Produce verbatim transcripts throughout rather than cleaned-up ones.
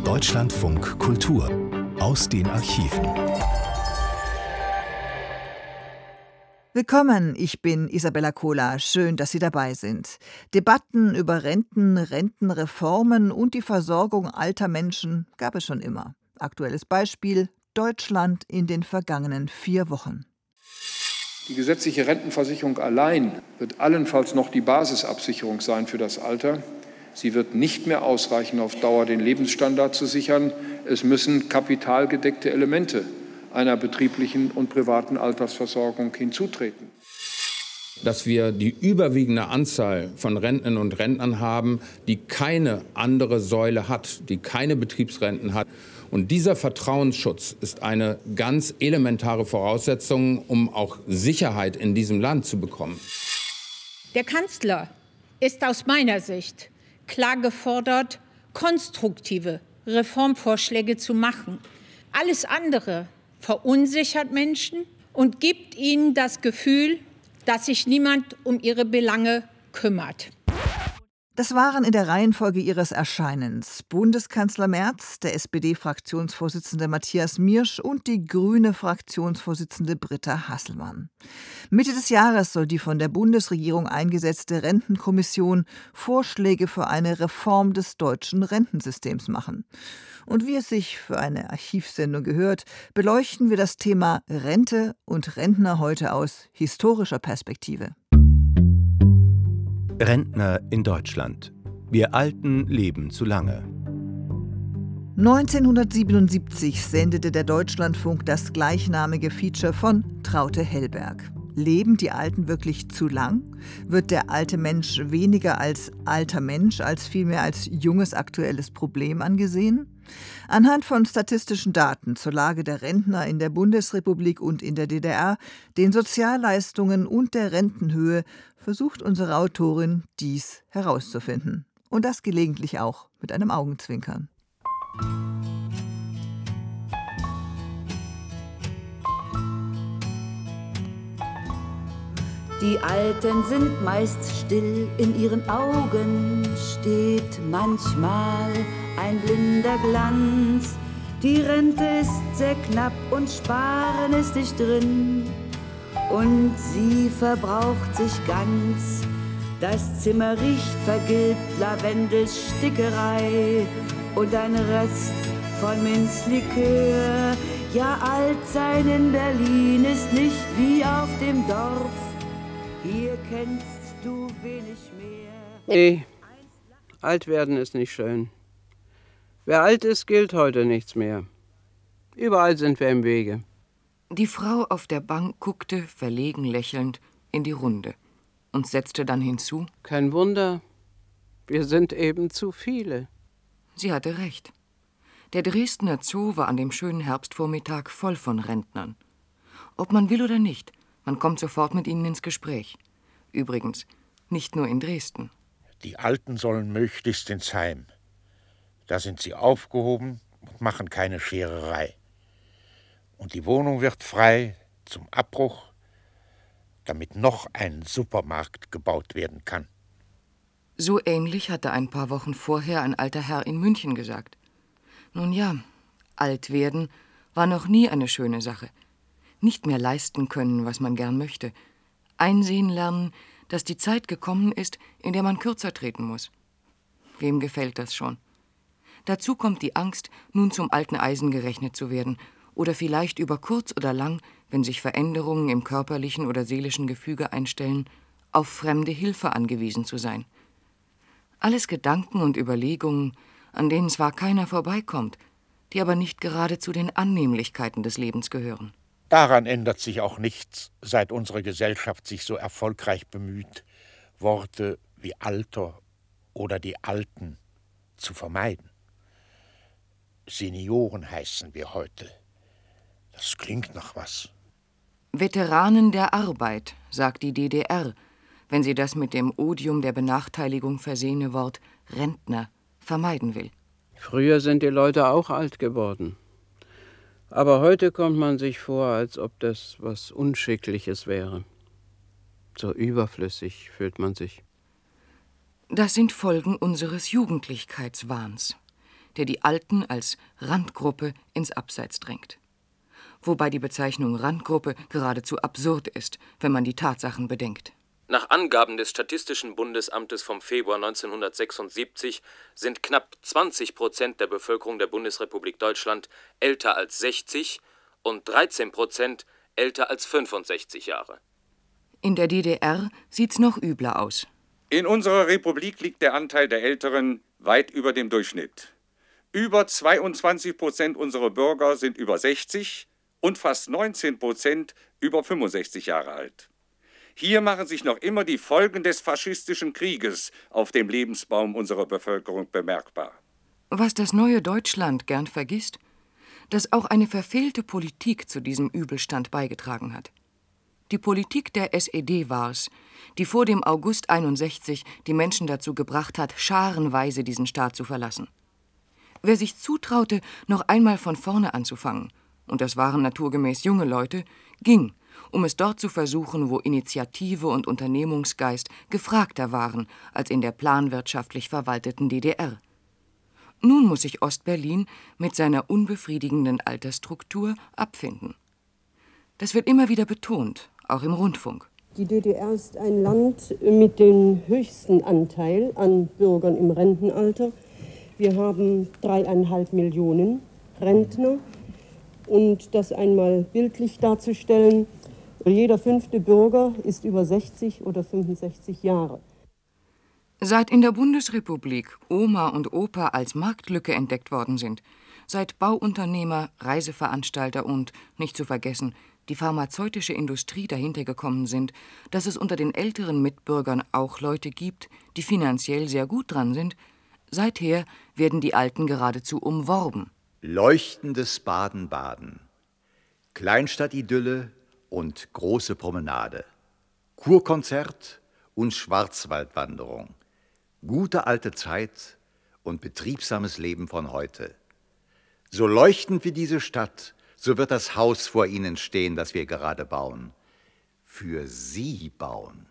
Deutschlandfunk Kultur aus den Archiven. Willkommen, ich bin Isabella Kohler. Schön, dass Sie dabei sind. Debatten über Renten, Rentenreformen und die Versorgung alter Menschen gab es schon immer. Aktuelles Beispiel: Deutschland in den vergangenen vier Wochen. Die gesetzliche Rentenversicherung allein wird allenfalls noch die Basisabsicherung sein für das Alter. Sie wird nicht mehr ausreichen, auf Dauer den Lebensstandard zu sichern. Es müssen kapitalgedeckte Elemente einer betrieblichen und privaten Altersversorgung hinzutreten. Dass wir die überwiegende Anzahl von Rentnern und Rentnern haben, die keine andere Säule hat, die keine Betriebsrenten hat. Und dieser Vertrauensschutz ist eine ganz elementare Voraussetzung, um auch Sicherheit in diesem Land zu bekommen. Der Kanzler ist aus meiner Sicht klar gefordert, konstruktive Reformvorschläge zu machen. Alles andere verunsichert Menschen und gibt ihnen das Gefühl, dass sich niemand um ihre Belange kümmert. Das waren in der Reihenfolge ihres Erscheinens Bundeskanzler Merz, der S P D-Fraktionsvorsitzende Matthias Miersch und die grüne Fraktionsvorsitzende Britta Hasselmann. Mitte des Jahres soll die von der Bundesregierung eingesetzte Rentenkommission Vorschläge für eine Reform des deutschen Rentensystems machen. Und wie es sich für eine Archivsendung gehört, beleuchten wir das Thema Rente und Rentner heute aus historischer Perspektive. Rentner in Deutschland. Wir Alten leben zu lange. neunzehnhundertsiebenundsiebzig sendete der Deutschlandfunk das gleichnamige Feature von Traute Hellberg. Leben die Alten wirklich zu lang? Wird der alte Mensch weniger als alter Mensch, als vielmehr als junges aktuelles Problem angesehen? Anhand von statistischen Daten zur Lage der Rentner in der Bundesrepublik und in der D D R, den Sozialleistungen und der Rentenhöhe versucht unsere Autorin, dies herauszufinden. Und das gelegentlich auch mit einem Augenzwinkern. Die Alten sind meist still, in ihren Augen steht manchmal ein blinder Glanz. Die Rente ist sehr knapp und Sparen ist nicht drin und sie verbraucht sich ganz. Das Zimmer riecht vergilbt, Lavendelstickerei und ein Rest von Minzlikör. Ja, alt sein in Berlin ist nicht wie auf dem Dorf. Hier kennst du wenig mehr. Nee, alt werden ist nicht schön. Wer alt ist, gilt heute nichts mehr. Überall sind wir im Wege. Die Frau auf der Bank guckte, verlegen lächelnd, in die Runde und setzte dann hinzu: Kein Wunder, wir sind eben zu viele. Sie hatte recht. Der Dresdner Zoo war an dem schönen Herbstvormittag voll von Rentnern. Ob man will oder nicht, man kommt sofort mit ihnen ins Gespräch. Übrigens, nicht nur in Dresden. Die Alten sollen möglichst ins Heim. Da sind sie aufgehoben und machen keine Schererei. Und die Wohnung wird frei zum Abbruch, damit noch ein Supermarkt gebaut werden kann. So ähnlich hatte ein paar Wochen vorher ein alter Herr in München gesagt. Nun ja, alt werden war noch nie eine schöne Sache. Nicht mehr leisten können, was man gern möchte. Einsehen lernen, dass die Zeit gekommen ist, in der man kürzer treten muss. Wem gefällt das schon? Dazu kommt die Angst, nun zum alten Eisen gerechnet zu werden oder vielleicht über kurz oder lang, wenn sich Veränderungen im körperlichen oder seelischen Gefüge einstellen, auf fremde Hilfe angewiesen zu sein. Alles Gedanken und Überlegungen, an denen zwar keiner vorbeikommt, die aber nicht gerade zu den Annehmlichkeiten des Lebens gehören. Daran ändert sich auch nichts, seit unsere Gesellschaft sich so erfolgreich bemüht, Worte wie Alter oder die Alten zu vermeiden. Senioren heißen wir heute. Das klingt nach was. Veteranen der Arbeit, sagt die D D R, wenn sie das mit dem Odium der Benachteiligung versehene Wort Rentner vermeiden will. Früher sind die Leute auch alt geworden. Aber heute kommt man sich vor, als ob das was Unschickliches wäre. So überflüssig fühlt man sich. Das sind Folgen unseres Jugendlichkeitswahns. der die Alten als Randgruppe ins Abseits drängt. Wobei die Bezeichnung Randgruppe geradezu absurd ist, wenn man die Tatsachen bedenkt. Nach Angaben des Statistischen Bundesamtes vom Februar neunzehnhundertsechsundsiebzig sind knapp zwanzig Prozent der Bevölkerung der Bundesrepublik Deutschland älter als sechzig und dreizehn Prozent älter als fünfundsechzig Jahre. In der D D R sieht's noch übler aus. In unserer Republik liegt der Anteil der Älteren weit über dem Durchschnitt. Über zweiundzwanzig Prozent unserer Bürger sind über sechzig und fast neunzehn Prozent über fünfundsechzig Jahre alt. Hier machen sich noch immer die Folgen des faschistischen Krieges auf dem Lebensbaum unserer Bevölkerung bemerkbar. Was das neue Deutschland gern vergisst, dass auch eine verfehlte Politik zu diesem Übelstand beigetragen hat. Die Politik der S E D war es, die vor dem August einundsechzig die Menschen dazu gebracht hat, scharenweise diesen Staat zu verlassen. Wer sich zutraute, noch einmal von vorne anzufangen, und das waren naturgemäß junge Leute, ging, um es dort zu versuchen, wo Initiative und Unternehmungsgeist gefragter waren als in der planwirtschaftlich verwalteten D D R. Nun muss sich Ostberlin mit seiner unbefriedigenden Altersstruktur abfinden. Das wird immer wieder betont, auch im Rundfunk. Die D D R ist ein Land mit dem höchsten Anteil an Bürgern im Rentenalter. Wir haben dreieinhalb Millionen Rentner. Und das einmal bildlich darzustellen, jeder fünfte Bürger ist über sechzig oder fünfundsechzig Jahre. Seit in der Bundesrepublik Oma und Opa als Marktlücke entdeckt worden sind, seit Bauunternehmer, Reiseveranstalter und, nicht zu vergessen, die pharmazeutische Industrie dahinter gekommen sind, dass es unter den älteren Mitbürgern auch Leute gibt, die finanziell sehr gut dran sind, seither werden die Alten geradezu umworben. Leuchtendes Baden-Baden, Kleinstadtidylle und große Promenade, Kurkonzert und Schwarzwaldwanderung, gute alte Zeit und betriebsames Leben von heute. So leuchtend wie diese Stadt, so wird das Haus vor Ihnen stehen, das wir gerade bauen. Für Sie bauen.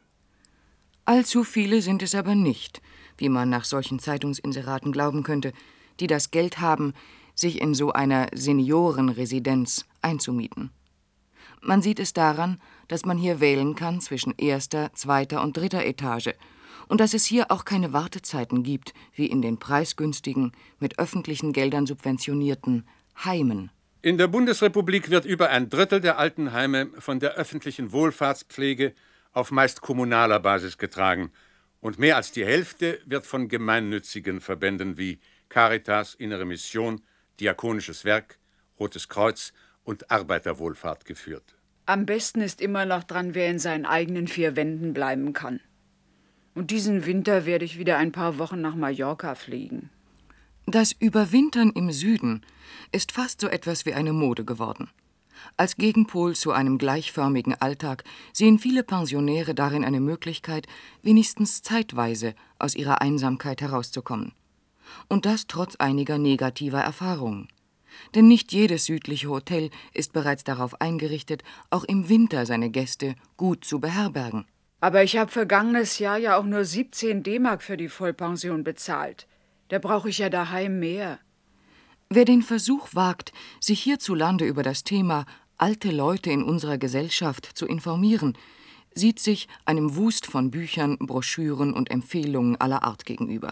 Allzu viele sind es aber nicht, wie man nach solchen Zeitungsinseraten glauben könnte, die das Geld haben, sich in so einer Seniorenresidenz einzumieten. Man sieht es daran, dass man hier wählen kann zwischen erster, zweiter und dritter Etage und dass es hier auch keine Wartezeiten gibt, wie in den preisgünstigen, mit öffentlichen Geldern subventionierten Heimen. In der Bundesrepublik wird über ein Drittel der Altenheime von der öffentlichen Wohlfahrtspflege auf meist kommunaler Basis getragen und mehr als die Hälfte wird von gemeinnützigen Verbänden wie Caritas, Innere Mission, Diakonisches Werk, Rotes Kreuz und Arbeiterwohlfahrt geführt. Am besten ist immer noch dran, wer in seinen eigenen vier Wänden bleiben kann. Und diesen Winter werde ich wieder ein paar Wochen nach Mallorca fliegen. Das Überwintern im Süden ist fast so etwas wie eine Mode geworden. Als Gegenpol zu einem gleichförmigen Alltag sehen viele Pensionäre darin eine Möglichkeit, wenigstens zeitweise aus ihrer Einsamkeit herauszukommen. Und das trotz einiger negativer Erfahrungen. Denn nicht jedes südliche Hotel ist bereits darauf eingerichtet, auch im Winter seine Gäste gut zu beherbergen. Aber ich habe vergangenes Jahr ja auch nur siebzehn D-Mark für die Vollpension bezahlt. Da brauche ich ja daheim mehr. Wer den Versuch wagt, sich hierzulande über das Thema alte Leute in unserer Gesellschaft zu informieren, sieht sich einem Wust von Büchern, Broschüren und Empfehlungen aller Art gegenüber.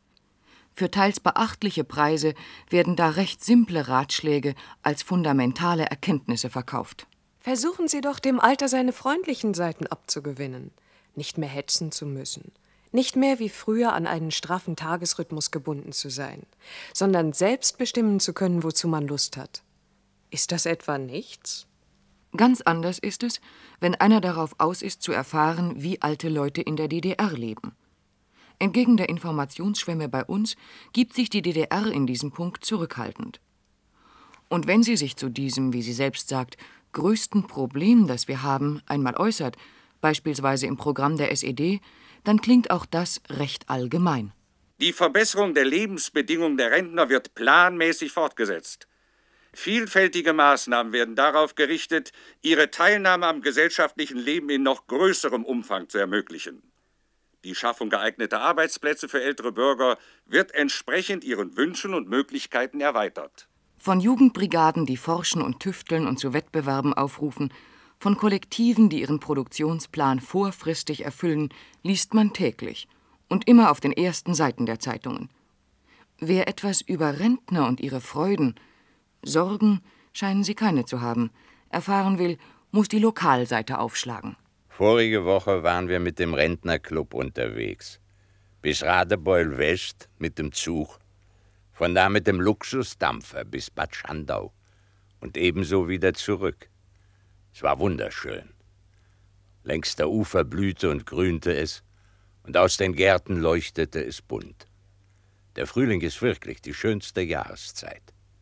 Für teils beachtliche Preise werden da recht simple Ratschläge als fundamentale Erkenntnisse verkauft. Versuchen Sie doch, dem Alter seine freundlichen Seiten abzugewinnen. Nicht mehr hetzen zu müssen. Nicht mehr wie früher an einen straffen Tagesrhythmus gebunden zu sein, sondern selbst bestimmen zu können, wozu man Lust hat. Ist das etwa nichts? Ganz anders ist es, wenn einer darauf aus ist, zu erfahren, wie alte Leute in der D D R leben. Entgegen der Informationsschwemme bei uns gibt sich die D D R in diesem Punkt zurückhaltend. Und wenn sie sich zu diesem, wie sie selbst sagt, größten Problem, das wir haben, einmal äußert, beispielsweise im Programm der S E D, dann klingt auch das recht allgemein. Die Verbesserung der Lebensbedingungen der Rentner wird planmäßig fortgesetzt. Vielfältige Maßnahmen werden darauf gerichtet, ihre Teilnahme am gesellschaftlichen Leben in noch größerem Umfang zu ermöglichen. Die Schaffung geeigneter Arbeitsplätze für ältere Bürger wird entsprechend ihren Wünschen und Möglichkeiten erweitert. Von Jugendbrigaden, die forschen und tüfteln und zu Wettbewerben aufrufen, von Kollektiven, die ihren Produktionsplan vorfristig erfüllen, liest man täglich und immer auf den ersten Seiten der Zeitungen. Wer etwas über Rentner und ihre Freuden, Sorgen scheinen sie keine zu haben, erfahren will, muss die Lokalseite aufschlagen. Vorige Woche waren wir mit dem Rentnerclub unterwegs. Bis Radebeul West mit dem Zug. Von da mit dem Luxusdampfer bis Bad Schandau. Und ebenso wieder zurück. Es war wunderschön. Längs der Ufer blühte und grünte es, und aus den Gärten leuchtete es bunt. Der Frühling ist wirklich die schönste Jahreszeit.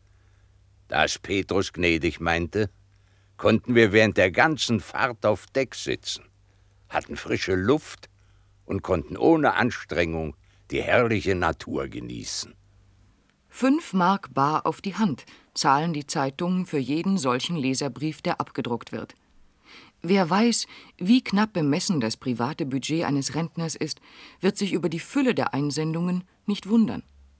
Da es Petrus gnädig meinte, konnten wir während der ganzen Fahrt auf Deck sitzen, hatten frische Luft und konnten ohne Anstrengung die herrliche Natur genießen. Fünf Mark bar auf die Hand zahlen die Zeitungen für jeden solchen Leserbrief, der abgedruckt wird. Wer weiß, wie knapp bemessen das private Budget eines Rentners ist, wird sich über die Fülle der Einsendungen nicht wundern.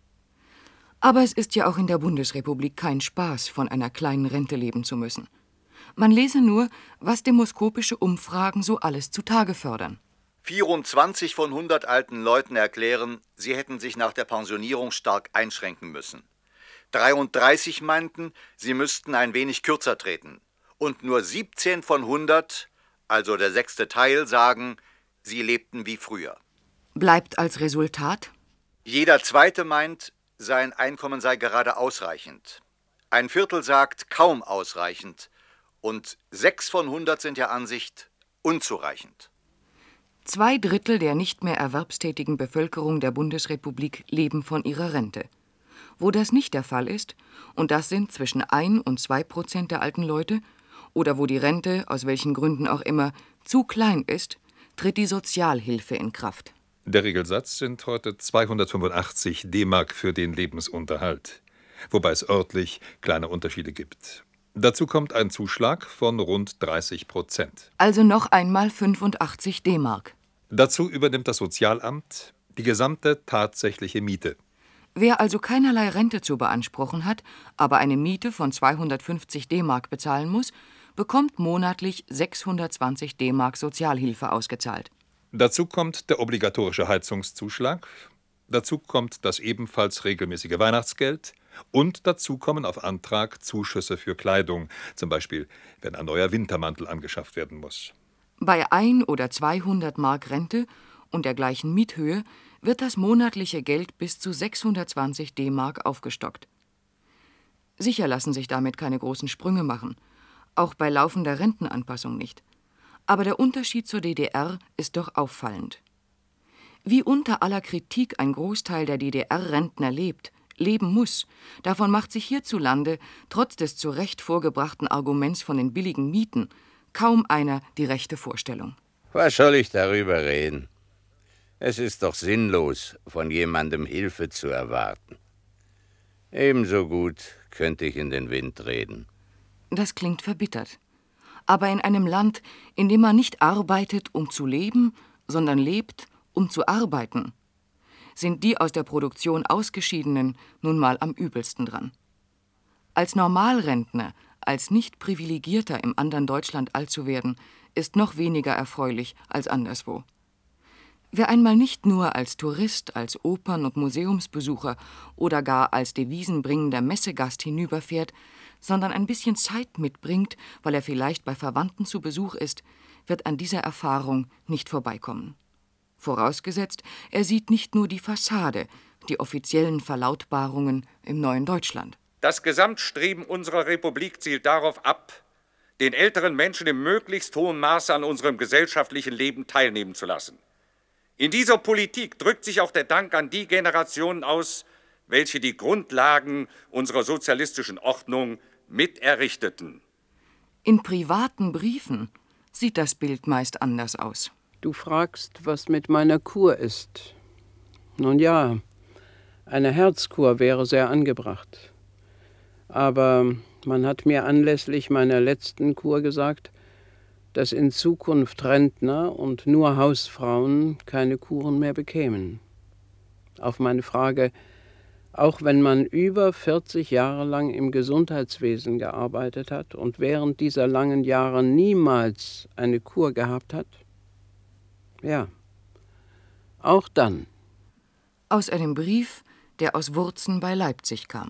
Aber es ist ja auch in der Bundesrepublik kein Spaß, von einer kleinen Rente leben zu müssen. Man lese nur, was demoskopische Umfragen so alles zutage fördern. vierundzwanzig von hundert alten Leuten erklären, sie hätten sich nach der Pensionierung stark einschränken müssen. dreiunddreißig meinten, sie müssten ein wenig kürzer treten. Und nur siebzehn von hundert, also der sechste Teil, sagen, sie lebten wie früher. Bleibt als Resultat? Jeder Zweite meint, sein Einkommen sei gerade ausreichend. Ein Viertel sagt, kaum ausreichend. Und sechs von hundert sind der Ansicht, unzureichend. Zwei Drittel der nicht mehr erwerbstätigen Bevölkerung der Bundesrepublik leben von ihrer Rente. Wo das nicht der Fall ist, und das sind zwischen ein und zwei Prozent der alten Leute, oder wo die Rente, aus welchen Gründen auch immer, zu klein ist, tritt die Sozialhilfe in Kraft. Der Regelsatz sind heute zweihundertfünfundachtzig D-Mark für den Lebensunterhalt, wobei es örtlich kleine Unterschiede gibt. Dazu kommt ein Zuschlag von rund dreißig Prozent. Also noch einmal fünfundachtzig D-Mark. Dazu übernimmt das Sozialamt die gesamte tatsächliche Miete. Wer also keinerlei Rente zu beanspruchen hat, aber eine Miete von zweihundertfünfzig D-Mark bezahlen muss, bekommt monatlich sechshundertzwanzig D-Mark Sozialhilfe ausgezahlt. Dazu kommt der obligatorische Heizungszuschlag, dazu kommt das ebenfalls regelmäßige Weihnachtsgeld und dazu kommen auf Antrag Zuschüsse für Kleidung, zum Beispiel wenn ein neuer Wintermantel angeschafft werden muss. Bei ein oder zweihundert Mark Rente und der gleichen Miethöhe wird das monatliche Geld bis zu sechshundertzwanzig D-Mark aufgestockt. Sicher lassen sich damit keine großen Sprünge machen, auch bei laufender Rentenanpassung nicht. Aber der Unterschied zur D D R ist doch auffallend. Wie unter aller Kritik ein Großteil der D D R-Rentner lebt, leben muss, davon macht sich hierzulande, trotz des zu Recht vorgebrachten Arguments von den billigen Mieten, kaum einer die rechte Vorstellung. Was soll ich darüber reden? Es ist doch sinnlos, von jemandem Hilfe zu erwarten. Ebenso gut könnte ich in den Wind reden. Das klingt verbittert. Aber in einem Land, in dem man nicht arbeitet, um zu leben, sondern lebt, um zu arbeiten, sind die aus der Produktion Ausgeschiedenen nun mal am übelsten dran. Als Normalrentner, als Nicht-Privilegierter im anderen Deutschland alt zu werden, ist noch weniger erfreulich als anderswo. Wer einmal nicht nur als Tourist, als Opern- und Museumsbesucher oder gar als devisenbringender Messegast hinüberfährt, sondern ein bisschen Zeit mitbringt, weil er vielleicht bei Verwandten zu Besuch ist, wird an dieser Erfahrung nicht vorbeikommen. Vorausgesetzt, er sieht nicht nur die Fassade, die offiziellen Verlautbarungen im neuen Deutschland. Das Gesamtstreben unserer Republik zielt darauf ab, den älteren Menschen in möglichst hohem Maße an unserem gesellschaftlichen Leben teilnehmen zu lassen. In dieser Politik drückt sich auch der Dank an die Generationen aus, welche die Grundlagen unserer sozialistischen Ordnung mit errichteten. In privaten Briefen sieht das Bild meist anders aus. Du fragst, was mit meiner Kur ist. Nun ja, eine Herzkur wäre sehr angebracht. Aber man hat mir anlässlich meiner letzten Kur gesagt, dass in Zukunft Rentner und nur Hausfrauen keine Kuren mehr bekämen. Auf meine Frage, auch wenn man über vierzig Jahre lang im Gesundheitswesen gearbeitet hat und während dieser langen Jahre niemals eine Kur gehabt hat? Ja, auch dann. Aus einem Brief, der aus Wurzen bei Leipzig kam.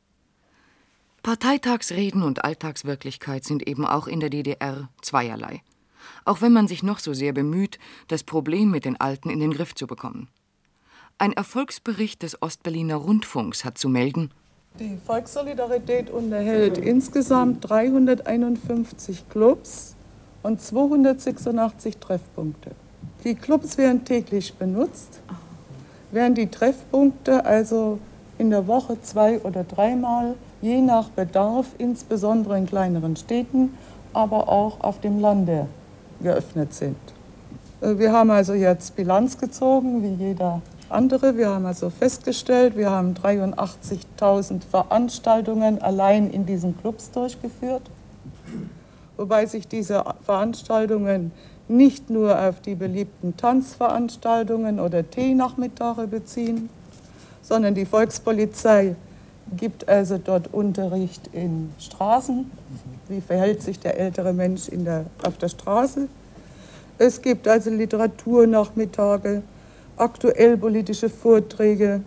Parteitagsreden und Alltagswirklichkeit sind eben auch in der D D R zweierlei. Auch wenn man sich noch so sehr bemüht, das Problem mit den Alten in den Griff zu bekommen. Ein Erfolgsbericht des Ostberliner Rundfunks hat zu melden: Die Volkssolidarität unterhält insgesamt dreihunderteinundfünfzig Clubs und zweihundertsechsundachtzig Treffpunkte. Die Clubs werden täglich benutzt, während die Treffpunkte also in der Woche zwei- oder dreimal, je nach Bedarf, insbesondere in kleineren Städten, aber auch auf dem Lande geöffnet sind. Wir haben also jetzt Bilanz gezogen, wie jeder andere. Wir haben also festgestellt, wir haben dreiundachtzigtausend Veranstaltungen allein in diesen Clubs durchgeführt, wobei sich diese Veranstaltungen nicht nur auf die beliebten Tanzveranstaltungen oder Teenachmittage beziehen, sondern die Volkspolizei gibt also dort Unterricht in Straßen. Wie verhält sich der ältere Mensch in der, auf der Straße? Es gibt also Literaturnachmittage, aktuell politische Vorträge.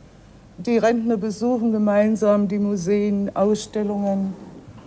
Die Rentner besuchen gemeinsam die Museen, Ausstellungen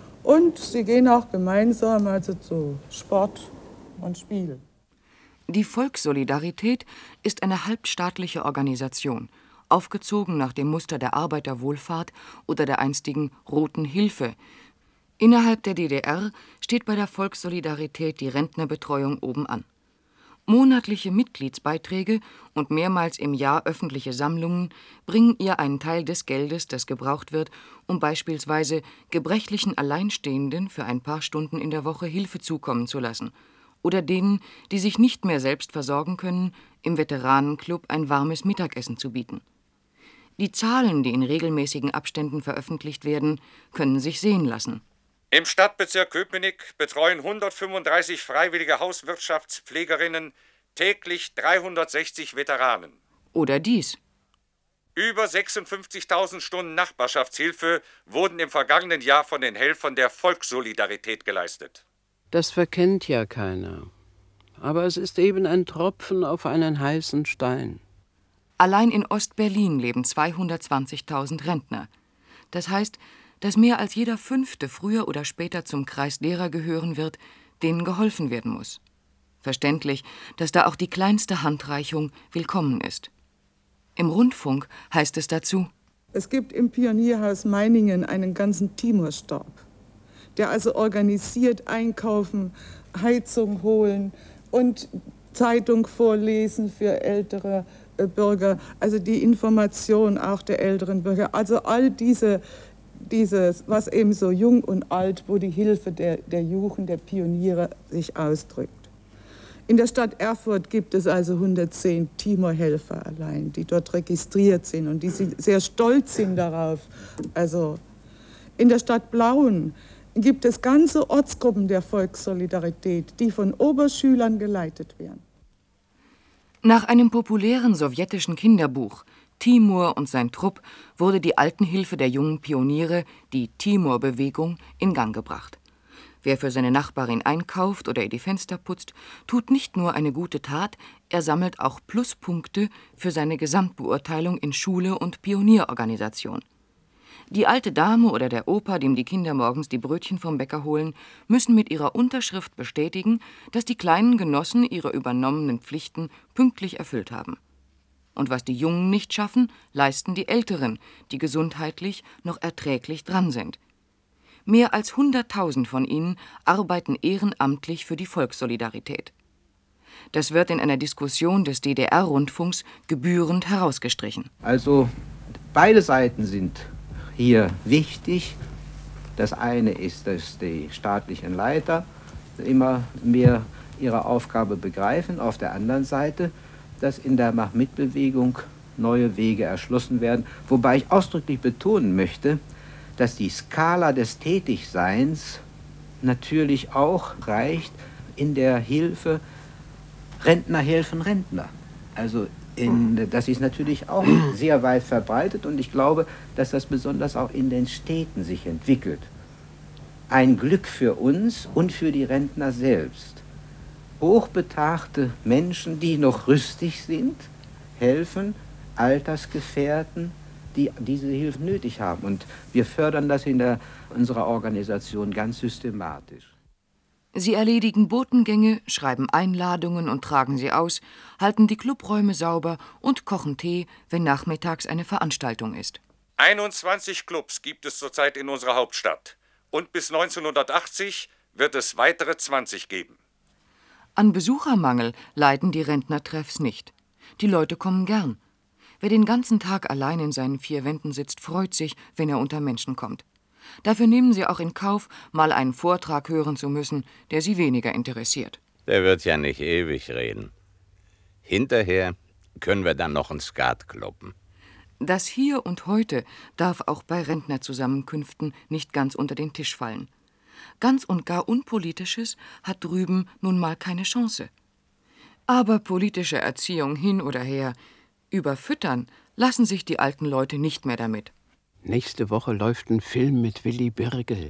und sie gehen auch gemeinsam also zu Sport und Spiel. Die Volkssolidarität ist eine halbstaatliche Organisation, aufgezogen nach dem Muster der Arbeiterwohlfahrt oder der einstigen Roten Hilfe. Innerhalb der D D R steht bei der Volkssolidarität die Rentnerbetreuung oben an. Monatliche Mitgliedsbeiträge und mehrmals im Jahr öffentliche Sammlungen bringen ihr einen Teil des Geldes, das gebraucht wird, um beispielsweise gebrechlichen Alleinstehenden für ein paar Stunden in der Woche Hilfe zukommen zu lassen oder denen, die sich nicht mehr selbst versorgen können, im Veteranenclub ein warmes Mittagessen zu bieten. Die Zahlen, die in regelmäßigen Abständen veröffentlicht werden, können sich sehen lassen. Im Stadtbezirk Köpenick betreuen hundertfünfunddreißig freiwillige Hauswirtschaftspflegerinnen täglich dreihundertsechzig Veteranen. Oder dies. Über sechsundfünfzigtausend Stunden Nachbarschaftshilfe wurden im vergangenen Jahr von den Helfern der Volkssolidarität geleistet. Das verkennt ja keiner. Aber es ist eben ein Tropfen auf einen heißen Stein. Allein in Ostberlin leben zweihundertzwanzigtausend Rentner. Das heißt, dass mehr als jeder Fünfte früher oder später zum Kreis derer gehören wird, denen geholfen werden muss. Verständlich, dass da auch die kleinste Handreichung willkommen ist. Im Rundfunk heißt es dazu: Es gibt im Pionierhaus Meiningen einen ganzen Timorstab, der also organisiert einkaufen, Heizung holen und Zeitung vorlesen für ältere äh, Bürger, also die Information auch der älteren Bürger, also all diese Dieses, was eben so jung und alt, wo die Hilfe der, der Jugend, der Pioniere sich ausdrückt. In der Stadt Erfurt gibt es also hundertzehn Timor-Helfer allein, die dort registriert sind und die sehr stolz sind darauf. Also in der Stadt Plauen gibt es ganze Ortsgruppen der Volkssolidarität, die von Oberschülern geleitet werden. Nach einem populären sowjetischen Kinderbuch Timur und sein Trupp wurde die Altenhilfe der jungen Pioniere, die Timur-Bewegung, in Gang gebracht. Wer für seine Nachbarin einkauft oder ihr die Fenster putzt, tut nicht nur eine gute Tat, er sammelt auch Pluspunkte für seine Gesamtbeurteilung in Schule und Pionierorganisation. Die alte Dame oder der Opa, dem die Kinder morgens die Brötchen vom Bäcker holen, müssen mit ihrer Unterschrift bestätigen, dass die kleinen Genossen ihre übernommenen Pflichten pünktlich erfüllt haben. Und was die Jungen nicht schaffen, leisten die Älteren, die gesundheitlich noch erträglich dran sind. Mehr als hunderttausend von ihnen arbeiten ehrenamtlich für die Volkssolidarität. Das wird in einer Diskussion des D D R-Rundfunks gebührend herausgestrichen. Also beide Seiten sind hier wichtig. Das eine ist, dass die staatlichen Leiter immer mehr ihre Aufgabe begreifen. Auf der anderen Seite, dass in der Mach-mit-Bewegung neue Wege erschlossen werden. Wobei ich ausdrücklich betonen möchte, dass die Skala des Tätigseins natürlich auch reicht in der Hilfe Rentner helfen Rentner. Also in, das ist natürlich auch sehr weit verbreitet und ich glaube, dass das besonders auch in den Städten sich entwickelt. Ein Glück für uns und für die Rentner selbst. Hochbetagte Menschen, die noch rüstig sind, helfen Altersgefährten, die diese Hilfe nötig haben. Und wir fördern das in der, unserer Organisation ganz systematisch. Sie erledigen Botengänge, schreiben Einladungen und tragen sie aus, halten die Clubräume sauber und kochen Tee, wenn nachmittags eine Veranstaltung ist. einundzwanzig Clubs gibt es zurzeit in unserer Hauptstadt. Und bis neunzehnhundertachtzig wird es weitere zwanzig geben. An Besuchermangel leiden die Rentnertreffs nicht. Die Leute kommen gern. Wer den ganzen Tag allein in seinen vier Wänden sitzt, freut sich, wenn er unter Menschen kommt. Dafür nehmen sie auch in Kauf, mal einen Vortrag hören zu müssen, der sie weniger interessiert. Der wird ja nicht ewig reden. Hinterher können wir dann noch einen Skat kloppen. Das Hier und Heute darf auch bei Rentnerzusammenkünften nicht ganz unter den Tisch fallen. Ganz und gar Unpolitisches hat drüben nun mal keine Chance. Aber politische Erziehung hin oder her, überfüttern lassen sich die alten Leute nicht mehr damit. Nächste Woche läuft ein Film mit Willy Birgel.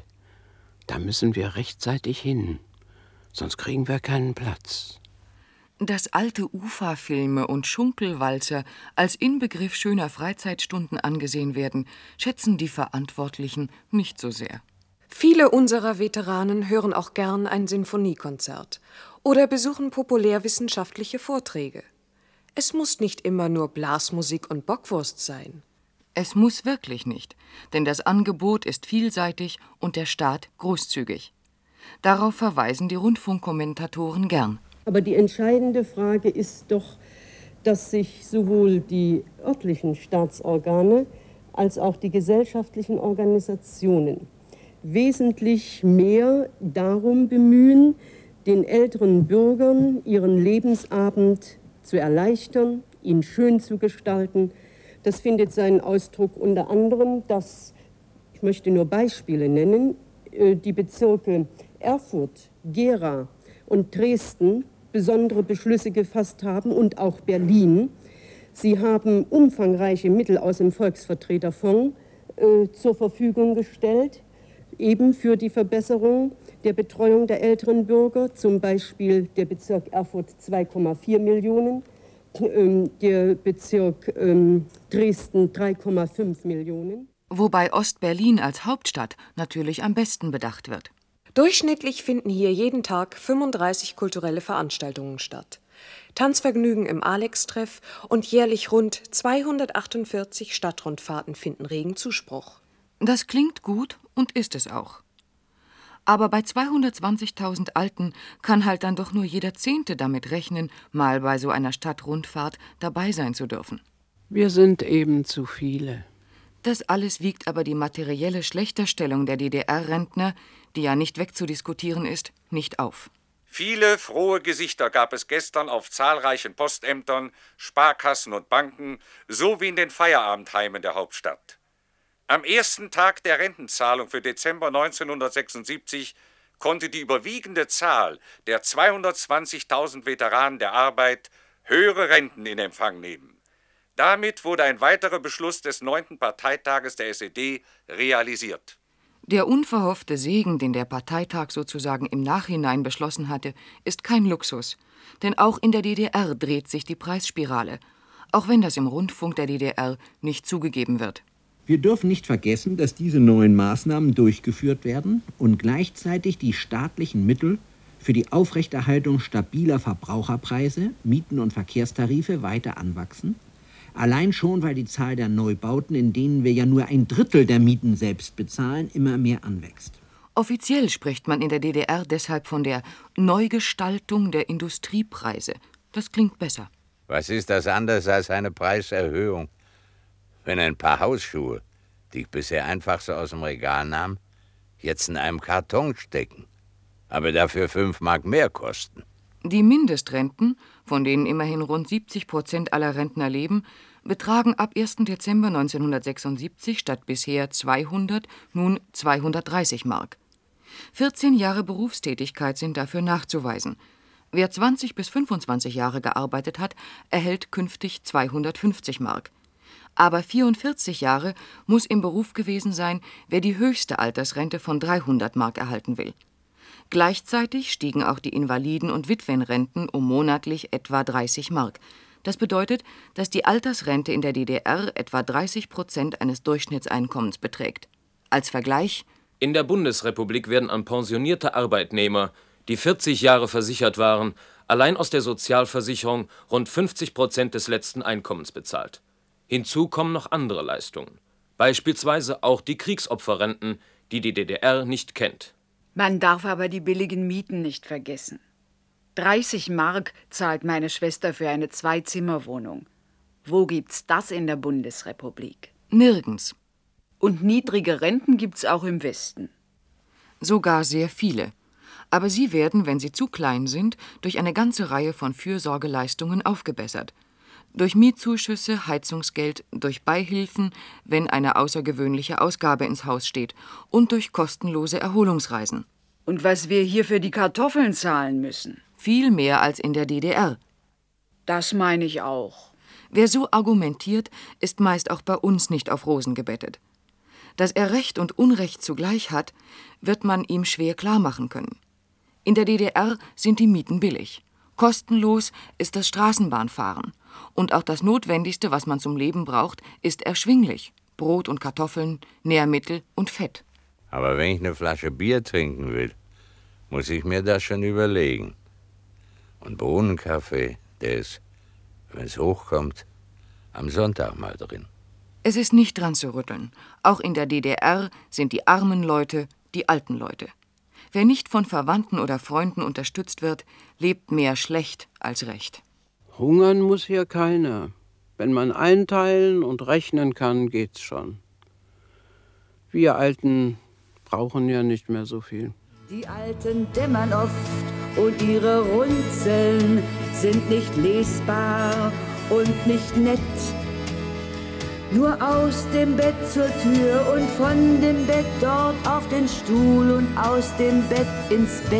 Da müssen wir rechtzeitig hin, sonst kriegen wir keinen Platz. Dass alte Ufa-Filme und Schunkelwalzer als Inbegriff schöner Freizeitstunden angesehen werden, schätzen die Verantwortlichen nicht so sehr. Viele unserer Veteranen hören auch gern ein Sinfoniekonzert oder besuchen populärwissenschaftliche Vorträge. Es muss nicht immer nur Blasmusik und Bockwurst sein. Es muss wirklich nicht, denn das Angebot ist vielseitig und der Staat großzügig. Darauf verweisen die Rundfunkkommentatoren gern. Aber die entscheidende Frage ist doch, dass sich sowohl die örtlichen Staatsorgane als auch die gesellschaftlichen Organisationen wesentlich mehr darum bemühen, den älteren Bürgern ihren Lebensabend zu erleichtern, ihn schön zu gestalten. Das findet seinen Ausdruck unter anderem, dass, ich möchte nur Beispiele nennen, die Bezirke Erfurt, Gera und Dresden besondere Beschlüsse gefasst haben und auch Berlin. Sie haben umfangreiche Mittel aus dem Volksvertreterfonds äh, zur Verfügung gestellt, eben für die Verbesserung der Betreuung der älteren Bürger, zum Beispiel der Bezirk Erfurt zwei Komma vier Millionen, äh, der Bezirk äh, Dresden drei Komma fünf Millionen. Wobei Ostberlin als Hauptstadt natürlich am besten bedacht wird. Durchschnittlich finden hier jeden Tag fünfunddreißig kulturelle Veranstaltungen statt. Tanzvergnügen im Alex-Treff und jährlich rund zweihundertachtundvierzig Stadtrundfahrten finden regen Zuspruch. Das klingt gut und ist es auch. Aber bei zweihundertzwanzigtausend Alten kann halt dann doch nur jeder Zehnte damit rechnen, mal bei so einer Stadtrundfahrt dabei sein zu dürfen. Wir sind eben zu viele. Das alles wiegt aber die materielle Schlechterstellung der D D R-Rentner, die ja nicht wegzudiskutieren ist, nicht auf. Viele frohe Gesichter gab es gestern auf zahlreichen Postämtern, Sparkassen und Banken sowie in den Feierabendheimen der Hauptstadt. Am ersten Tag der Rentenzahlung für Dezember neunzehnhundertsechsundsiebzig konnte die überwiegende Zahl der zweihundertzwanzigtausend Veteranen der Arbeit höhere Renten in Empfang nehmen. Damit wurde ein weiterer Beschluss des neunten Parteitages der S E D realisiert. Der unverhoffte Segen, den der Parteitag sozusagen im Nachhinein beschlossen hatte, ist kein Luxus. Denn auch in der D D R dreht sich die Preisspirale, auch wenn das im Rundfunk der D D R nicht zugegeben wird. Wir dürfen nicht vergessen, dass diese neuen Maßnahmen durchgeführt werden und gleichzeitig die staatlichen Mittel für die Aufrechterhaltung stabiler Verbraucherpreise, Mieten und Verkehrstarife weiter anwachsen. Allein schon, weil die Zahl der Neubauten, in denen wir ja nur ein Drittel der Mieten selbst bezahlen, immer mehr anwächst. Offiziell spricht man in der D D R deshalb von der Neugestaltung der Industriepreise. Das klingt besser. Was ist das anders als eine Preiserhöhung? Wenn ein paar Hausschuhe, die ich bisher einfach so aus dem Regal nahm, jetzt in einem Karton stecken, aber dafür fünf Mark mehr kosten. Die Mindestrenten, von denen immerhin rund siebzig Prozent aller Rentner leben, betragen ab ersten Dezember neunzehnhundertsechsundsiebzig statt bisher zweihundert nun zweihundertdreißig Mark. vierzehn Jahre Berufstätigkeit sind dafür nachzuweisen. Wer zwanzig bis fünfundzwanzig Jahre gearbeitet hat, erhält künftig zweihundertfünfzig Mark. Aber vierundvierzig Jahre muss im Beruf gewesen sein, wer die höchste Altersrente von dreihundert Mark erhalten will. Gleichzeitig stiegen auch die Invaliden- und Witwenrenten um monatlich etwa dreißig Mark. Das bedeutet, dass die Altersrente in der D D R etwa dreißig Prozent eines Durchschnittseinkommens beträgt. Als Vergleich: In der Bundesrepublik werden an pensionierte Arbeitnehmer, die vierzig Jahre versichert waren, allein aus der Sozialversicherung rund fünfzig Prozent des letzten Einkommens bezahlt. Hinzu kommen noch andere Leistungen, beispielsweise auch die Kriegsopferrenten, die die D D R nicht kennt. Man darf aber die billigen Mieten nicht vergessen. dreißig Mark zahlt meine Schwester für eine Zwei-Zimmer-Wohnung. Wo gibt's das in der Bundesrepublik? Nirgends. Und niedrige Renten gibt's auch im Westen. Sogar sehr viele. Aber sie werden, wenn sie zu klein sind, durch eine ganze Reihe von Fürsorgeleistungen aufgebessert. Durch Mietzuschüsse, Heizungsgeld, durch Beihilfen, wenn eine außergewöhnliche Ausgabe ins Haus steht, und durch kostenlose Erholungsreisen. Und was wir hier für die Kartoffeln zahlen müssen? Viel mehr als in der D D R. Das meine ich auch. Wer so argumentiert, ist meist auch bei uns nicht auf Rosen gebettet. Dass er Recht und Unrecht zugleich hat, wird man ihm schwer klarmachen können. In der D D R sind die Mieten billig. Kostenlos ist das Straßenbahnfahren. Und auch das Notwendigste, was man zum Leben braucht, ist erschwinglich. Brot und Kartoffeln, Nährmittel und Fett. Aber wenn ich eine Flasche Bier trinken will, muss ich mir das schon überlegen. Und Bohnenkaffee, der ist, wenn es hochkommt, am Sonntag mal drin. Es ist nicht dran zu rütteln. Auch in der D D R sind die armen Leute die alten Leute. Wer nicht von Verwandten oder Freunden unterstützt wird, lebt mehr schlecht als recht. Hungern muss hier keiner. Wenn man einteilen und rechnen kann, geht's schon. Wir Alten brauchen ja nicht mehr so viel. Die Alten dämmern oft und ihre Runzeln sind nicht lesbar und nicht nett. Nur aus dem Bett zur Tür und von dem Bett dort auf den Stuhl und aus dem Bett ins Bett.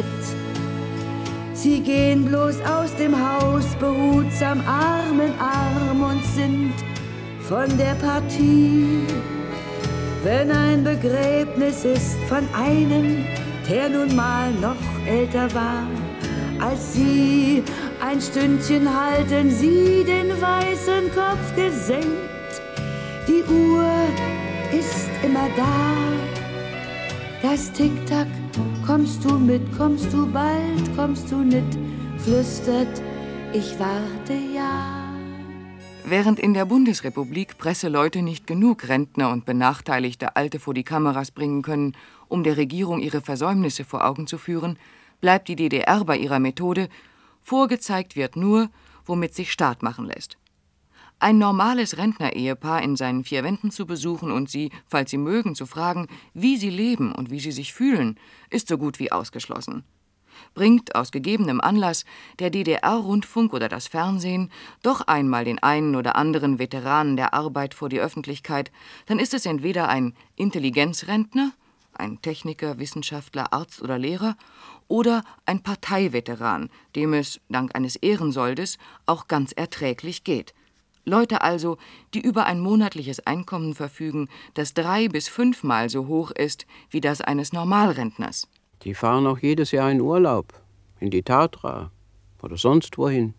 Sie gehen bloß aus dem Haus behutsam Arm in Arm und sind von der Partie. Wenn ein Begräbnis ist von einem, der nun mal noch älter war als sie, ein Stündchen halten sie den weißen Kopf gesenkt. Die Uhr ist immer da, das Tick-Tack, kommst du mit, kommst du bald, kommst du nicht, flüstert, ich warte ja. Während in der Bundesrepublik Presseleute nicht genug Rentner und benachteiligte Alte vor die Kameras bringen können, um der Regierung ihre Versäumnisse vor Augen zu führen, bleibt die D D R bei ihrer Methode, vorgezeigt wird nur, womit sich Staat machen lässt. Ein normales Rentner-Ehepaar in seinen vier Wänden zu besuchen und sie, falls sie mögen, zu fragen, wie sie leben und wie sie sich fühlen, ist so gut wie ausgeschlossen. Bringt aus gegebenem Anlass der D D R-Rundfunk oder das Fernsehen doch einmal den einen oder anderen Veteranen der Arbeit vor die Öffentlichkeit, dann ist es entweder ein Intelligenzrentner, ein Techniker, Wissenschaftler, Arzt oder Lehrer, oder ein Parteiveteran, dem es, dank eines Ehrensoldes, auch ganz erträglich geht. Leute also, die über ein monatliches Einkommen verfügen, das drei- bis fünfmal so hoch ist wie das eines Normalrentners. Die fahren auch jedes Jahr in Urlaub, in die Tatra oder sonst wohin.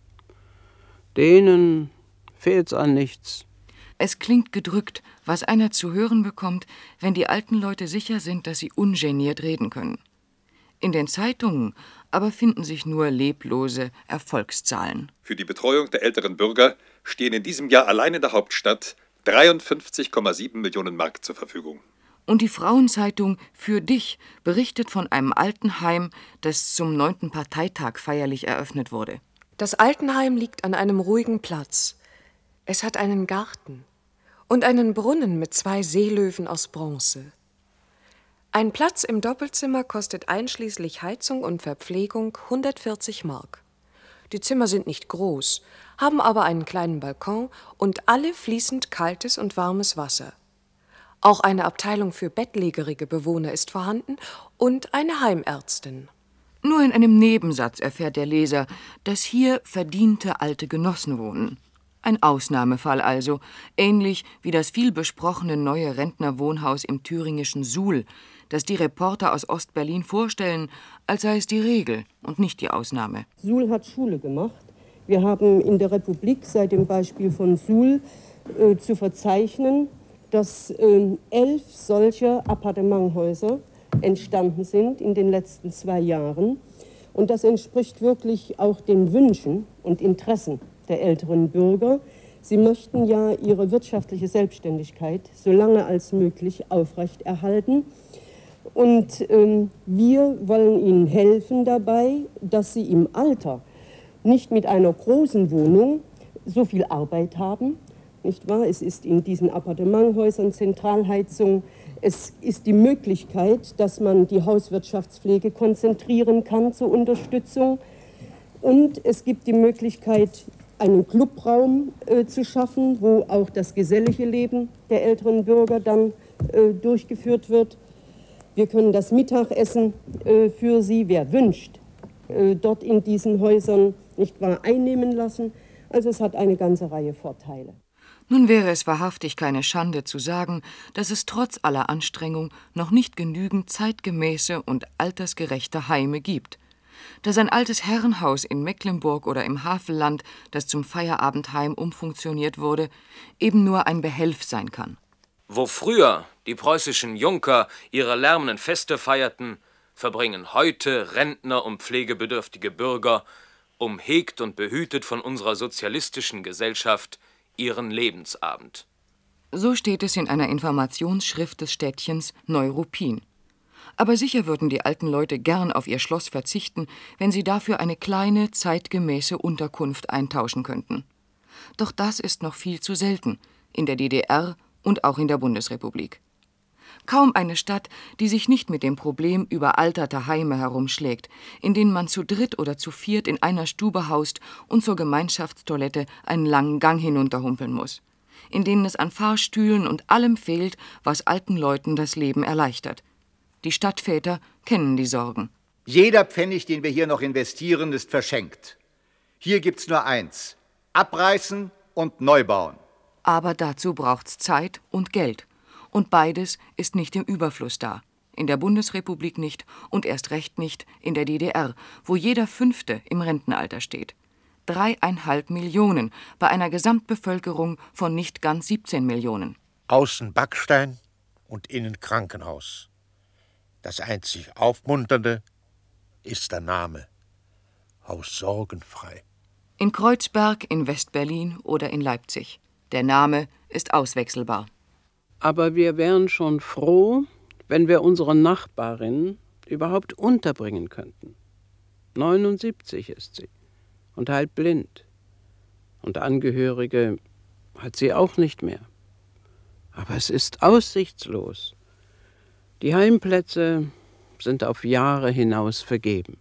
Denen fehlt's an nichts. Es klingt gedrückt, was einer zu hören bekommt, wenn die alten Leute sicher sind, dass sie ungeniert reden können. In den Zeitungen aber finden sich nur leblose Erfolgszahlen. Für die Betreuung der älteren Bürger stehen in diesem Jahr allein in der Hauptstadt dreiundfünfzig Komma sieben Millionen Mark zur Verfügung. Und die Frauenzeitung Für dich berichtet von einem Altenheim, das zum neunten Parteitag feierlich eröffnet wurde. Das Altenheim liegt an einem ruhigen Platz. Es hat einen Garten und einen Brunnen mit zwei Seelöwen aus Bronze. Ein Platz im Doppelzimmer kostet einschließlich Heizung und Verpflegung hundertvierzig Mark. Die Zimmer sind nicht groß, haben aber einen kleinen Balkon und alle fließend kaltes und warmes Wasser. Auch eine Abteilung für bettlägerige Bewohner ist vorhanden und eine Heimärztin. Nur in einem Nebensatz erfährt der Leser, dass hier verdiente alte Genossen wohnen. Ein Ausnahmefall also, ähnlich wie das vielbesprochene neue Rentnerwohnhaus im thüringischen Suhl, das die Reporter aus Ostberlin vorstellen, als sei es die Regel und nicht die Ausnahme. Suhl hat Schule gemacht. Wir haben in der Republik seit dem Beispiel von Suhl äh, zu verzeichnen, dass äh, elf solcher Appartementhäuser entstanden sind in den letzten zwei Jahren. Und das entspricht wirklich auch den Wünschen und Interessen der älteren Bürger. Sie möchten ja ihre wirtschaftliche Selbstständigkeit so lange als möglich aufrechterhalten. Und ähm, wir wollen ihnen helfen dabei, dass sie im Alter nicht mit einer großen Wohnung so viel Arbeit haben. Nicht wahr? Es ist in diesen Appartementhäusern Zentralheizung. Es ist die Möglichkeit, dass man die Hauswirtschaftspflege konzentrieren kann zur Unterstützung. Und es gibt die Möglichkeit, einen Clubraum äh, zu schaffen, wo auch das gesellige Leben der älteren Bürger dann äh, durchgeführt wird. Wir können das Mittagessen äh, für sie, wer wünscht, äh, dort in diesen Häusern nicht wahr einnehmen lassen. Also es hat eine ganze Reihe Vorteile. Nun wäre es wahrhaftig keine Schande zu sagen, dass es trotz aller Anstrengung noch nicht genügend zeitgemäße und altersgerechte Heime gibt. Dass ein altes Herrenhaus in Mecklenburg oder im Havelland, das zum Feierabendheim umfunktioniert wurde, eben nur ein Behelf sein kann. Wo früher die preußischen Junker ihre lärmenden Feste feierten, verbringen heute Rentner und pflegebedürftige Bürger, umhegt und behütet von unserer sozialistischen Gesellschaft, ihren Lebensabend. So steht es in einer Informationsschrift des Städtchens Neuruppin. Aber sicher würden die alten Leute gern auf ihr Schloss verzichten, wenn sie dafür eine kleine, zeitgemäße Unterkunft eintauschen könnten. Doch das ist noch viel zu selten, in der D D R und auch in der Bundesrepublik. Kaum eine Stadt, die sich nicht mit dem Problem überalterter Heime herumschlägt, in denen man zu dritt oder zu viert in einer Stube haust und zur Gemeinschaftstoilette einen langen Gang hinunterhumpeln muss, in denen es an Fahrstühlen und allem fehlt, was alten Leuten das Leben erleichtert. Die Stadtväter kennen die Sorgen. Jeder Pfennig, den wir hier noch investieren, ist verschenkt. Hier gibt's nur eins: abreißen und neu bauen. Aber dazu braucht's Zeit und Geld. Und beides ist nicht im Überfluss da. In der Bundesrepublik nicht und erst recht nicht in der D D R, wo jeder Fünfte im Rentenalter steht. Dreieinhalb Millionen bei einer Gesamtbevölkerung von nicht ganz siebzehn Millionen. Außen Backstein und innen Krankenhaus. Das einzig Aufmunternde ist der Name: Haus Sorgenfrei. In Kreuzberg, in West-Berlin oder in Leipzig. Der Name ist auswechselbar. Aber wir wären schon froh, wenn wir unsere Nachbarin überhaupt unterbringen könnten. neunundsiebzig ist sie und halb blind. Und Angehörige hat sie auch nicht mehr. Aber es ist aussichtslos. Die Heimplätze sind auf Jahre hinaus vergeben.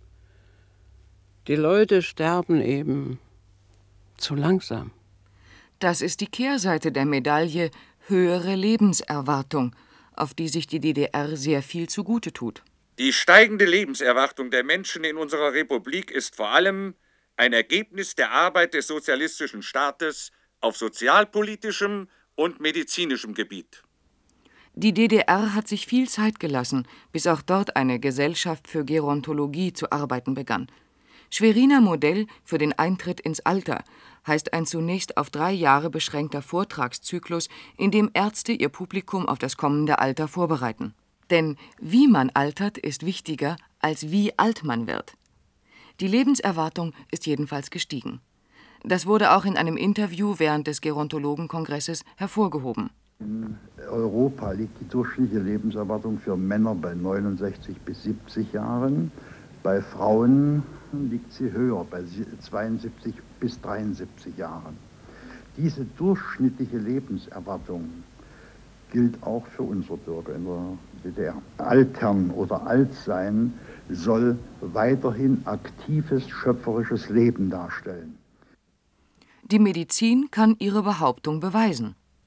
Die Leute sterben eben zu langsam. Das ist die Kehrseite der Medaille höhere Lebenserwartung, auf die sich die D D R sehr viel zugute tut. Die steigende Lebenserwartung der Menschen in unserer Republik ist vor allem ein Ergebnis der Arbeit des sozialistischen Staates auf sozialpolitischem und medizinischem Gebiet. Die D D R hat sich viel Zeit gelassen, bis auch dort eine Gesellschaft für Gerontologie zu arbeiten begann. Schweriner Modell für den Eintritt ins Alter heißt ein zunächst auf drei Jahre beschränkter Vortragszyklus, in dem Ärzte ihr Publikum auf das kommende Alter vorbereiten. Denn wie man altert, ist wichtiger, als wie alt man wird. Die Lebenserwartung ist jedenfalls gestiegen. Das wurde auch in einem Interview während des Gerontologenkongresses hervorgehoben. In Europa liegt die durchschnittliche Lebenserwartung für Männer bei neunundsechzig bis siebzig Jahren. Bei Frauen liegt sie höher, bei zweiundsiebzig bis dreiundsiebzig Jahren. Diese durchschnittliche Lebenserwartung gilt auch für unsere Bürger in der D D R. Altern oder Altsein soll weiterhin aktives, schöpferisches Leben darstellen. Die Medizin kann ihre Behauptung beweisen.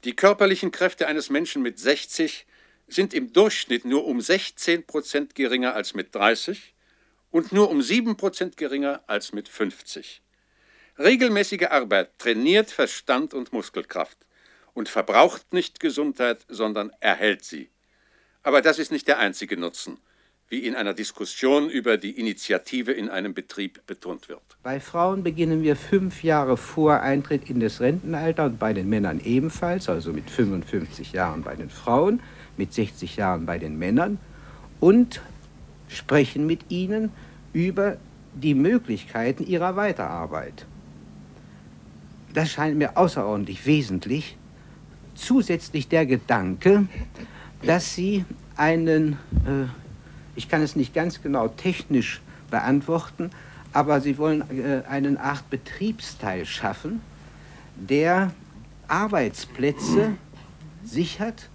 Die körperlichen Kräfte eines Menschen mit sechzig sind im Durchschnitt nur um sechzehn Prozent geringer als mit dreißig und nur um sieben Prozent geringer als mit fünfzig. Regelmäßige Arbeit trainiert Verstand und Muskelkraft und verbraucht nicht Gesundheit, sondern erhält sie. Aber das ist nicht der einzige Nutzen, wie in einer Diskussion über die Initiative in einem Betrieb betont wird. Bei Frauen beginnen wir fünf Jahre vor Eintritt in das Rentenalter und bei den Männern ebenfalls, also mit fünfundfünfzig Jahren bei den Frauen, mit sechzig Jahren bei den Männern und sprechen mit ihnen über die Möglichkeiten ihrer Weiterarbeit. Das scheint mir außerordentlich wesentlich. Zusätzlich der Gedanke, dass sie einen, äh, ich kann es nicht ganz genau technisch beantworten, aber sie wollen äh, eine Art Betriebsteil schaffen, der Arbeitsplätze sichert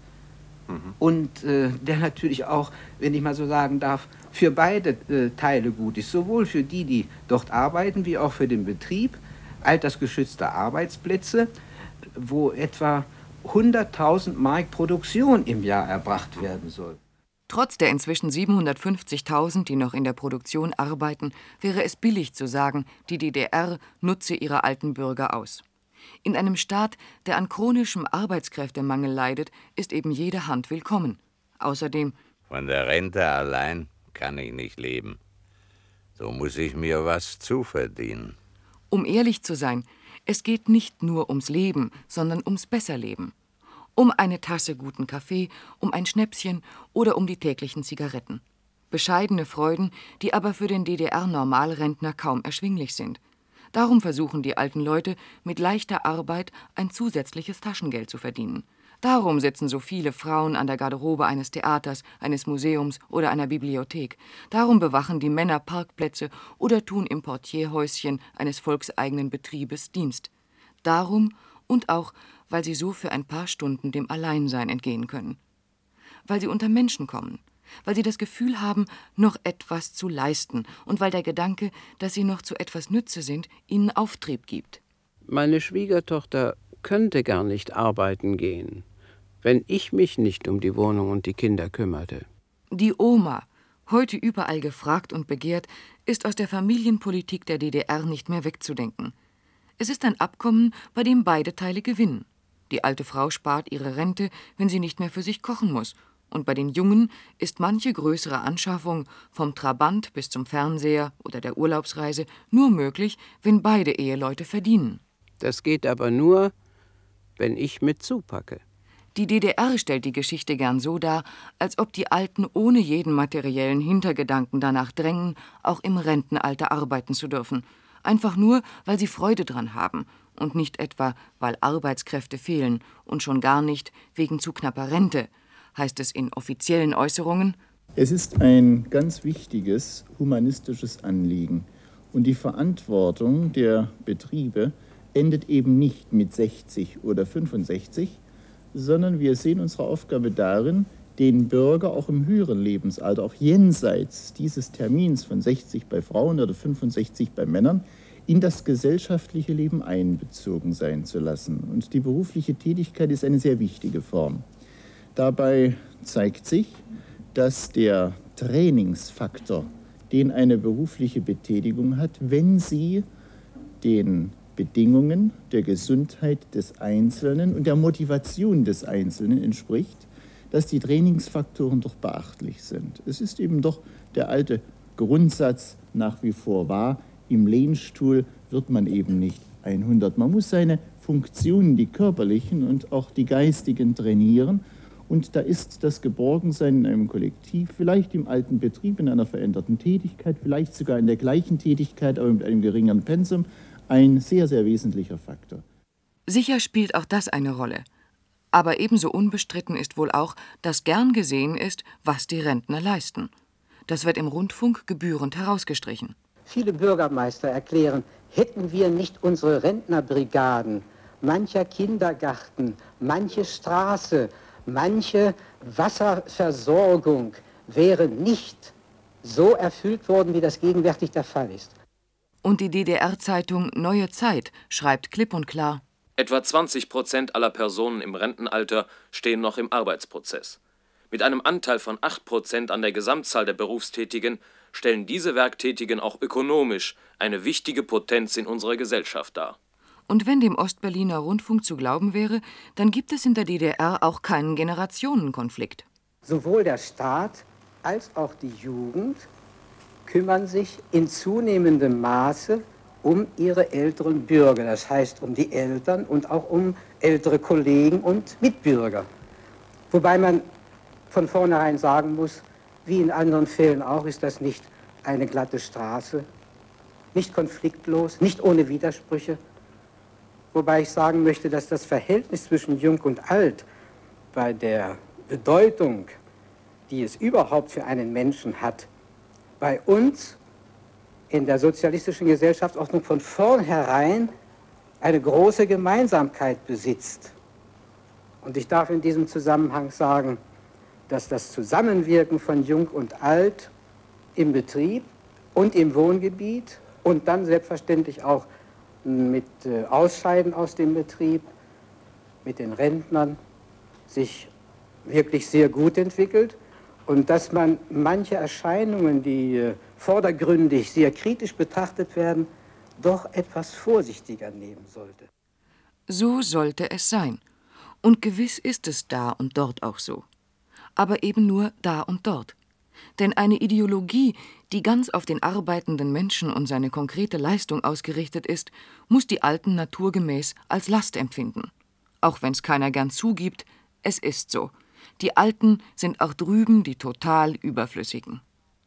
und äh, der natürlich auch, wenn ich mal so sagen darf, für beide äh, Teile gut ist, sowohl für die, die dort arbeiten, wie auch für den Betrieb, altersgeschützte Arbeitsplätze, wo etwa hunderttausend Mark Produktion im Jahr erbracht werden soll. Trotz der inzwischen siebenhundertfünfzigtausend, die noch in der Produktion arbeiten, wäre es billig zu sagen, die D D R nutze ihre alten Bürger aus. In einem Staat, der an chronischem Arbeitskräftemangel leidet, ist eben jede Hand willkommen. Außerdem: Von der Rente allein kann ich nicht leben. So muss ich mir was zuverdienen. Um ehrlich zu sein, es geht nicht nur ums Leben, sondern ums Besserleben. Um eine Tasse guten Kaffee, um ein Schnäpschen oder um die täglichen Zigaretten. Bescheidene Freuden, die aber für den D D R-Normalrentner kaum erschwinglich sind. Darum versuchen die alten Leute, mit leichter Arbeit ein zusätzliches Taschengeld zu verdienen. Darum sitzen so viele Frauen an der Garderobe eines Theaters, eines Museums oder einer Bibliothek. Darum bewachen die Männer Parkplätze oder tun im Portierhäuschen eines volkseigenen Betriebes Dienst. Darum und auch, weil sie so für ein paar Stunden dem Alleinsein entgehen können. Weil sie unter Menschen kommen. Weil sie das Gefühl haben, noch etwas zu leisten und weil der Gedanke, dass sie noch zu etwas Nütze sind, ihnen Auftrieb gibt. Meine Schwiegertochter könnte gar nicht arbeiten gehen, wenn ich mich nicht um die Wohnung und die Kinder kümmerte. Die Oma, heute überall gefragt und begehrt, ist aus der Familienpolitik der D D R nicht mehr wegzudenken. Es ist ein Abkommen, bei dem beide Teile gewinnen. Die alte Frau spart ihre Rente, wenn sie nicht mehr für sich kochen muss. Und bei den Jungen ist manche größere Anschaffung, vom Trabant bis zum Fernseher oder der Urlaubsreise, nur möglich, wenn beide Eheleute verdienen. Das geht aber nur, wenn ich mit zupacke. Die D D R stellt die Geschichte gern so dar, als ob die Alten ohne jeden materiellen Hintergedanken danach drängen, auch im Rentenalter arbeiten zu dürfen. Einfach nur, weil sie Freude dran haben und nicht etwa, weil Arbeitskräfte fehlen und schon gar nicht wegen zu knapper Rente, heißt es in offiziellen Äußerungen. Es ist ein ganz wichtiges humanistisches Anliegen. Und die Verantwortung der Betriebe endet eben nicht mit sechzig oder fünfundsechzig, sondern wir sehen unsere Aufgabe darin, den Bürger auch im höheren Lebensalter, auch jenseits dieses Termins von sechzig bei Frauen oder fünfundsechzig bei Männern, in das gesellschaftliche Leben einbezogen sein zu lassen. Und die berufliche Tätigkeit ist eine sehr wichtige Form. Dabei zeigt sich, dass der Trainingsfaktor, den eine berufliche Betätigung hat, wenn sie den Bedingungen der Gesundheit des Einzelnen und der Motivation des Einzelnen entspricht, dass die Trainingsfaktoren doch beachtlich sind. Es ist eben doch der alte Grundsatz nach wie vor wahr, im Lehnstuhl wird man eben nicht hundert. Man muss seine Funktionen, die körperlichen und auch die geistigen, trainieren. Und da ist das Geborgensein in einem Kollektiv, vielleicht im alten Betrieb, in einer veränderten Tätigkeit, vielleicht sogar in der gleichen Tätigkeit, aber mit einem geringeren Pensum, ein sehr, sehr wesentlicher Faktor. Sicher spielt auch das eine Rolle. Aber ebenso unbestritten ist wohl auch, dass gern gesehen ist, was die Rentner leisten. Das wird im Rundfunk gebührend herausgestrichen. Viele Bürgermeister erklären, hätten wir nicht unsere Rentnerbrigaden, mancher Kindergarten, manche Straße, manche Wasserversorgung wäre nicht so erfüllt worden, wie das gegenwärtig der Fall ist. Und die D D R-Zeitung Neue Zeit schreibt klipp und klar: Etwa zwanzig Prozent aller Personen im Rentenalter stehen noch im Arbeitsprozess. Mit einem Anteil von acht Prozent an der Gesamtzahl der Berufstätigen stellen diese Werktätigen auch ökonomisch eine wichtige Potenz in unserer Gesellschaft dar. Und wenn dem Ostberliner Rundfunk zu glauben wäre, dann gibt es in der D D R auch keinen Generationenkonflikt. Sowohl der Staat als auch die Jugend kümmern sich in zunehmendem Maße um ihre älteren Bürger, das heißt um die Eltern und auch um ältere Kollegen und Mitbürger. Wobei man von vornherein sagen muss, wie in anderen Fällen auch, ist das nicht eine glatte Straße, nicht konfliktlos, nicht ohne Widersprüche. Wobei ich sagen möchte, dass das Verhältnis zwischen Jung und Alt bei der Bedeutung, die es überhaupt für einen Menschen hat, bei uns in der sozialistischen Gesellschaftsordnung von vornherein eine große Gemeinsamkeit besitzt. Und ich darf in diesem Zusammenhang sagen, dass das Zusammenwirken von Jung und Alt im Betrieb und im Wohngebiet und dann selbstverständlich auch mit äh, Ausscheiden aus dem Betrieb, mit den Rentnern, sich wirklich sehr gut entwickelt und dass man manche Erscheinungen, die äh, vordergründig sehr kritisch betrachtet werden, doch etwas vorsichtiger nehmen sollte. So sollte es sein. Und gewiss ist es da und dort auch so. Aber eben nur da und dort. Denn eine Ideologie, die ganz auf den arbeitenden Menschen und seine konkrete Leistung ausgerichtet ist, muss die Alten naturgemäß als Last empfinden. Auch wenn's keiner gern zugibt, es ist so. Die Alten sind auch drüben die total Überflüssigen.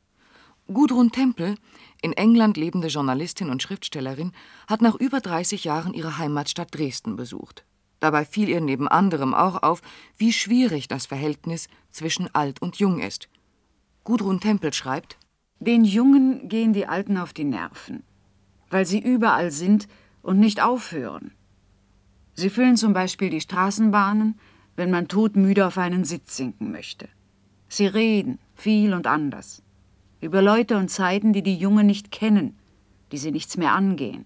Gudrun Tempel, in England lebende Journalistin und Schriftstellerin, hat nach über dreißig Jahren ihre Heimatstadt Dresden besucht. Dabei fiel ihr neben anderem auch auf, wie schwierig das Verhältnis zwischen Alt und Jung ist. Gudrun Tempel schreibt: Den Jungen gehen die Alten auf die Nerven, weil sie überall sind und nicht aufhören. Sie füllen zum Beispiel die Straßenbahnen, wenn man todmüde auf einen Sitz sinken möchte. Sie reden, viel und anders, über Leute und Zeiten, die die Jungen nicht kennen, die sie nichts mehr angehen.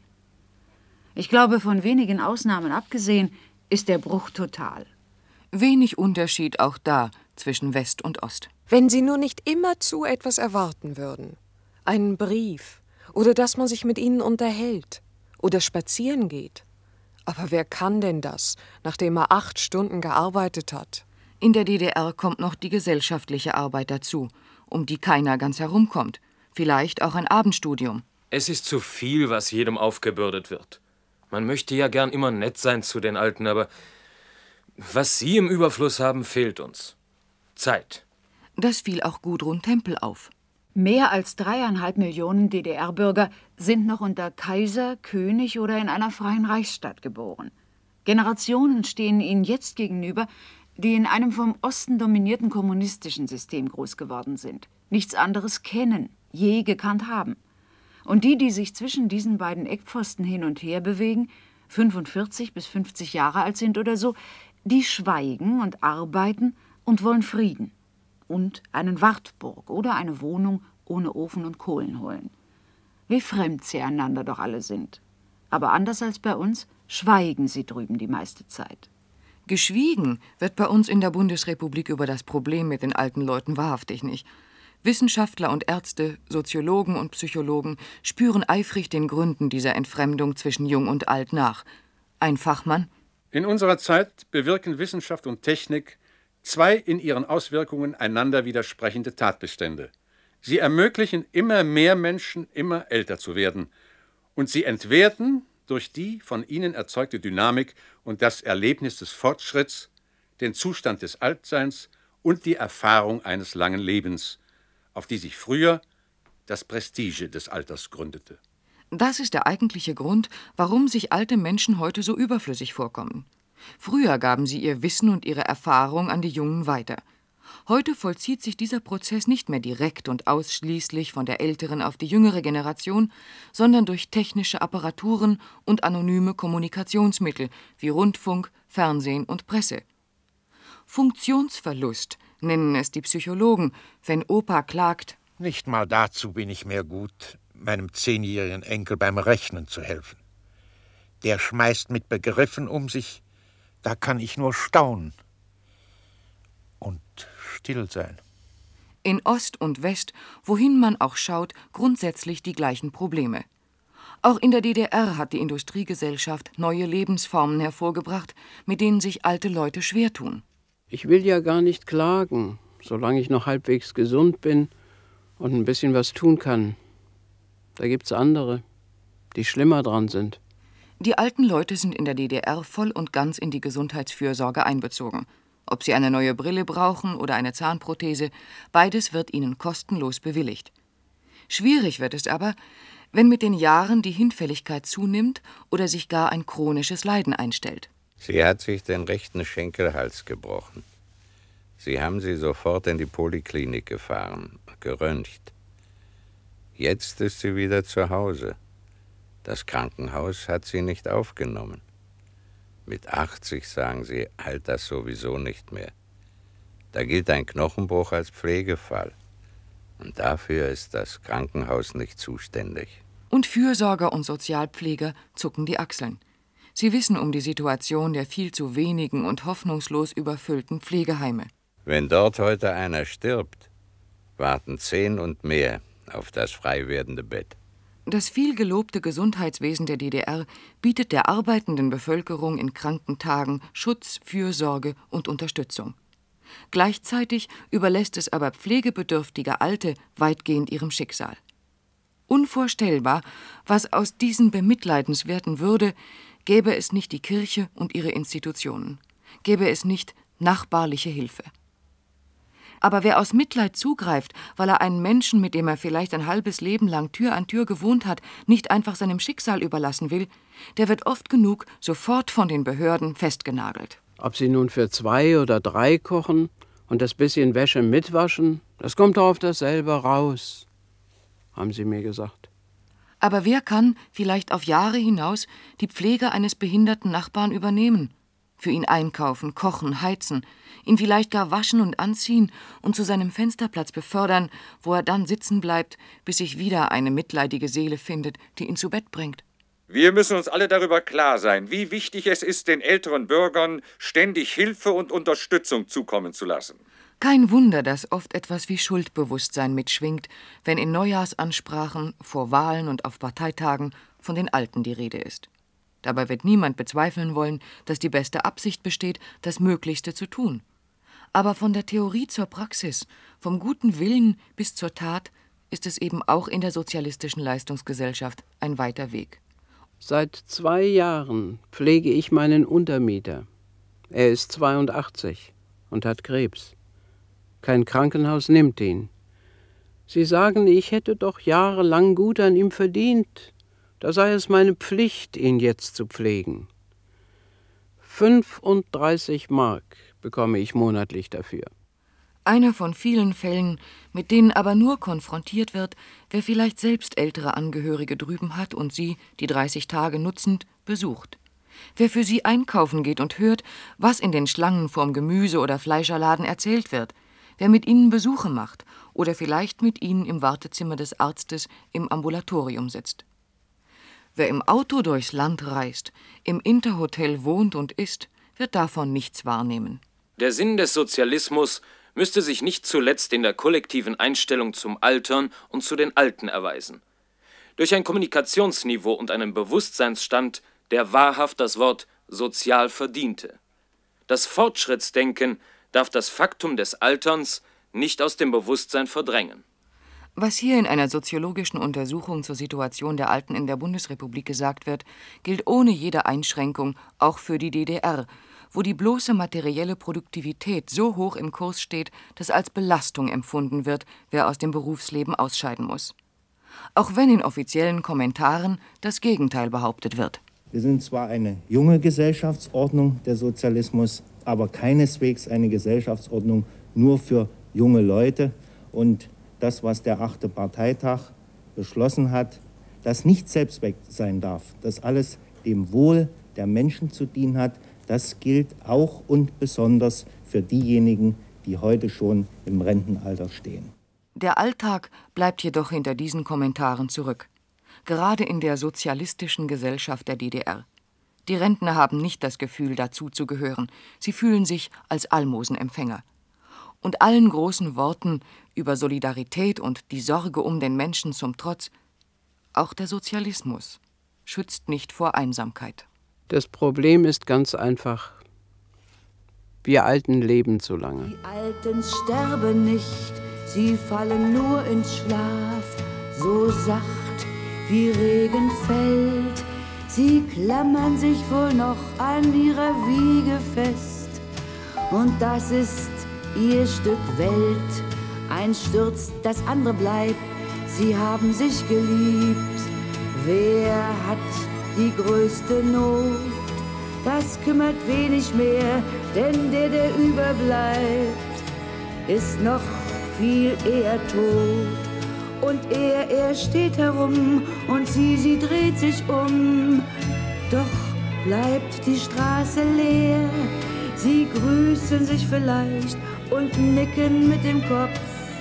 Ich glaube, von wenigen Ausnahmen abgesehen, ist der Bruch total. Wenig Unterschied auch da zwischen West und Ost. Wenn Sie nur nicht immerzu etwas erwarten würden, einen Brief oder dass man sich mit Ihnen unterhält oder spazieren geht. Aber wer kann denn das, nachdem er acht Stunden gearbeitet hat? In der D D R kommt noch die gesellschaftliche Arbeit dazu, um die keiner ganz herumkommt. Vielleicht auch ein Abendstudium. Es ist zu viel, was jedem aufgebürdet wird. Man möchte ja gern immer nett sein zu den Alten, aber was Sie im Überfluss haben, fehlt uns. Zeit. Das fiel auch Gudrun Tempel auf. Mehr als dreieinhalb Millionen D D R-Bürger sind noch unter Kaiser, König oder in einer freien Reichsstadt geboren. Generationen stehen ihnen jetzt gegenüber, die in einem vom Osten dominierten kommunistischen System groß geworden sind, nichts anderes kennen, je gekannt haben. Und die, die sich zwischen diesen beiden Eckpfosten hin und her bewegen, fünfundvierzig bis fünfzig Jahre alt sind oder so, die schweigen und arbeiten und wollen Frieden. Und einen Wartburg oder eine Wohnung ohne Ofen und Kohlen holen. Wie fremd sie einander doch alle sind. Aber anders als bei uns schweigen sie drüben die meiste Zeit. Geschwiegen wird bei uns in der Bundesrepublik über das Problem mit den alten Leuten wahrhaftig nicht. Wissenschaftler und Ärzte, Soziologen und Psychologen spüren eifrig den Gründen dieser Entfremdung zwischen Jung und Alt nach. Ein Fachmann: In unserer Zeit bewirken Wissenschaft und Technik zwei in ihren Auswirkungen einander widersprechende Tatbestände. Sie ermöglichen immer mehr Menschen, immer älter zu werden. Und sie entwerten durch die von ihnen erzeugte Dynamik und das Erlebnis des Fortschritts den Zustand des Altseins und die Erfahrung eines langen Lebens, auf die sich früher das Prestige des Alters gründete. Das ist der eigentliche Grund, warum sich alte Menschen heute so überflüssig vorkommen. Früher gaben sie ihr Wissen und ihre Erfahrung an die Jungen weiter. Heute vollzieht sich dieser Prozess nicht mehr direkt und ausschließlich von der älteren auf die jüngere Generation, sondern durch technische Apparaturen und anonyme Kommunikationsmittel wie Rundfunk, Fernsehen und Presse. Funktionsverlust nennen es die Psychologen, wenn Opa klagt: Nicht mal dazu bin ich mehr gut, meinem zehnjährigen Enkel beim Rechnen zu helfen. Der schmeißt mit Begriffen um sich, da kann ich nur staunen und still sein. In Ost und West, wohin man auch schaut, grundsätzlich die gleichen Probleme. Auch in der D D R hat die Industriegesellschaft neue Lebensformen hervorgebracht, mit denen sich alte Leute schwer tun. Ich will ja gar nicht klagen, solange ich noch halbwegs gesund bin und ein bisschen was tun kann. Da gibt's andere, die schlimmer dran sind. Die alten Leute sind in der D D R voll und ganz in die Gesundheitsfürsorge einbezogen. Ob sie eine neue Brille brauchen oder eine Zahnprothese, beides wird ihnen kostenlos bewilligt. Schwierig wird es aber, wenn mit den Jahren die Hinfälligkeit zunimmt oder sich gar ein chronisches Leiden einstellt. Sie hat sich den rechten Schenkelhals gebrochen. Sie haben sie sofort in die Poliklinik gefahren, geröntgt. Jetzt ist sie wieder zu Hause. Das Krankenhaus hat sie nicht aufgenommen. Mit achtzig, sagen sie, heilt das sowieso nicht mehr. Da gilt ein Knochenbruch als Pflegefall. Und dafür ist das Krankenhaus nicht zuständig. Und Fürsorger und Sozialpfleger zucken die Achseln. Sie wissen um die Situation der viel zu wenigen und hoffnungslos überfüllten Pflegeheime. Wenn dort heute einer stirbt, warten zehn und mehr auf das frei werdende Bett. Das viel gelobte Gesundheitswesen der D D R bietet der arbeitenden Bevölkerung in Krankentagen Schutz, Fürsorge und Unterstützung. Gleichzeitig überlässt es aber pflegebedürftige Alte weitgehend ihrem Schicksal. Unvorstellbar, was aus diesen bemitleidenswerten würde, gäbe es nicht die Kirche und ihre Institutionen, gäbe es nicht nachbarliche Hilfe. Aber wer aus Mitleid zugreift, weil er einen Menschen, mit dem er vielleicht ein halbes Leben lang Tür an Tür gewohnt hat, nicht einfach seinem Schicksal überlassen will, der wird oft genug sofort von den Behörden festgenagelt. Ob sie nun für zwei oder drei kochen und das bisschen Wäsche mitwaschen, das kommt doch auf dasselbe raus, haben sie mir gesagt. Aber wer kann, vielleicht auf Jahre hinaus, die Pflege eines behinderten Nachbarn übernehmen? Für ihn einkaufen, kochen, heizen, ihn vielleicht gar waschen und anziehen und zu seinem Fensterplatz befördern, wo er dann sitzen bleibt, bis sich wieder eine mitleidige Seele findet, die ihn zu Bett bringt. Wir müssen uns alle darüber klar sein, wie wichtig es ist, den älteren Bürgern ständig Hilfe und Unterstützung zukommen zu lassen. Kein Wunder, dass oft etwas wie Schuldbewusstsein mitschwingt, wenn in Neujahrsansprachen, vor Wahlen und auf Parteitagen von den Alten die Rede ist. Dabei wird niemand bezweifeln wollen, dass die beste Absicht besteht, das Möglichste zu tun. Aber von der Theorie zur Praxis, vom guten Willen bis zur Tat, ist es eben auch in der sozialistischen Leistungsgesellschaft ein weiter Weg. Seit zwei Jahren pflege ich meinen Untermieter. Er ist zweiundachtzig und hat Krebs. Kein Krankenhaus nimmt ihn. Sie sagen, ich hätte doch jahrelang gut an ihm verdient. Da sei es meine Pflicht, ihn jetzt zu pflegen. fünfunddreißig Mark bekomme ich monatlich dafür. Einer von vielen Fällen, mit denen aber nur konfrontiert wird, wer vielleicht selbst ältere Angehörige drüben hat und sie, die dreißig Tage nutzend, besucht. Wer für sie einkaufen geht und hört, was in den Schlangen vorm Gemüse- oder Fleischerladen erzählt wird. Wer mit ihnen Besuche macht oder vielleicht mit ihnen im Wartezimmer des Arztes im Ambulatorium sitzt. Wer im Auto durchs Land reist, im Interhotel wohnt und isst, wird davon nichts wahrnehmen. Der Sinn des Sozialismus müsste sich nicht zuletzt in der kollektiven Einstellung zum Altern und zu den Alten erweisen. Durch ein Kommunikationsniveau und einen Bewusstseinsstand, der wahrhaft das Wort sozial verdiente. Das Fortschrittsdenken darf das Faktum des Alterns nicht aus dem Bewusstsein verdrängen. Was hier in einer soziologischen Untersuchung zur Situation der Alten in der Bundesrepublik gesagt wird, gilt ohne jede Einschränkung auch für die D D R, wo die bloße materielle Produktivität so hoch im Kurs steht, dass als Belastung empfunden wird, wer aus dem Berufsleben ausscheiden muss. Auch wenn in offiziellen Kommentaren das Gegenteil behauptet wird. Wir sind zwar eine junge Gesellschaftsordnung, der Sozialismus, aber keineswegs eine Gesellschaftsordnung nur für junge Leute. Und das, was der achte Parteitag beschlossen hat, das nicht Selbstzweck sein darf, das alles dem Wohl der Menschen zu dienen hat, das gilt auch und besonders für diejenigen, die heute schon im Rentenalter stehen. Der Alltag bleibt jedoch hinter diesen Kommentaren zurück. Gerade in der sozialistischen Gesellschaft der D D R. Die Rentner haben nicht das Gefühl, dazuzugehören. Sie fühlen sich als Almosenempfänger. Und allen großen Worten über Solidarität und die Sorge um den Menschen zum Trotz, auch der Sozialismus schützt nicht vor Einsamkeit. Das Problem ist ganz einfach: Wir Alten leben zu lange. Die Alten sterben nicht, sie fallen nur ins Schlaf, so sacht wie Regen fällt. Sie klammern sich wohl noch an ihrer Wiege fest. Und das ist ihr Stück Welt. Eins stürzt, das andere bleibt. Sie haben sich geliebt. Wer hat die größte Not? Das kümmert wenig mehr, denn der, der überbleibt, ist noch viel eher tot. Und er, er steht herum und sie, sie dreht sich um. Doch bleibt die Straße leer. Sie grüßen sich vielleicht und nicken mit dem Kopf.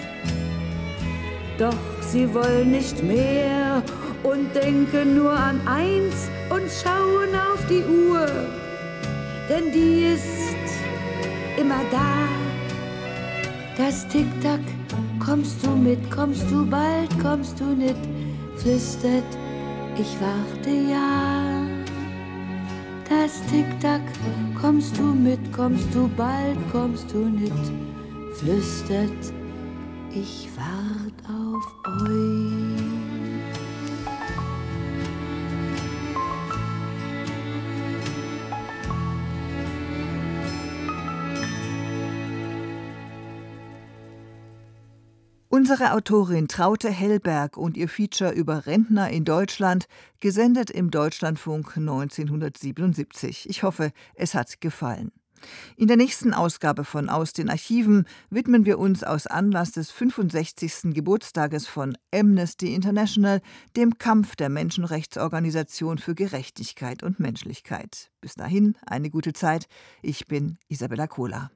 Doch sie wollen nicht mehr und denken nur an eins und schauen auf die Uhr. Denn die ist immer da. Das Tick-Tack, kommst du mit, kommst du bald, kommst du nicht, flüstert, ich warte ja. Das Tick-Tack, kommst du mit, kommst du bald, kommst du nicht, flüstert, ich wart auf euch. Unsere Autorin Traute Hellberg und ihr Feature über Rentner in Deutschland, gesendet im Deutschlandfunk neunzehnhundertsiebenundsiebzig. Ich hoffe, es hat gefallen. In der nächsten Ausgabe von Aus den Archiven widmen wir uns aus Anlass des fünfundsechzigsten Geburtstages von Amnesty International dem Kampf der Menschenrechtsorganisation für Gerechtigkeit und Menschlichkeit. Bis dahin eine gute Zeit. Ich bin Isabella Kohler.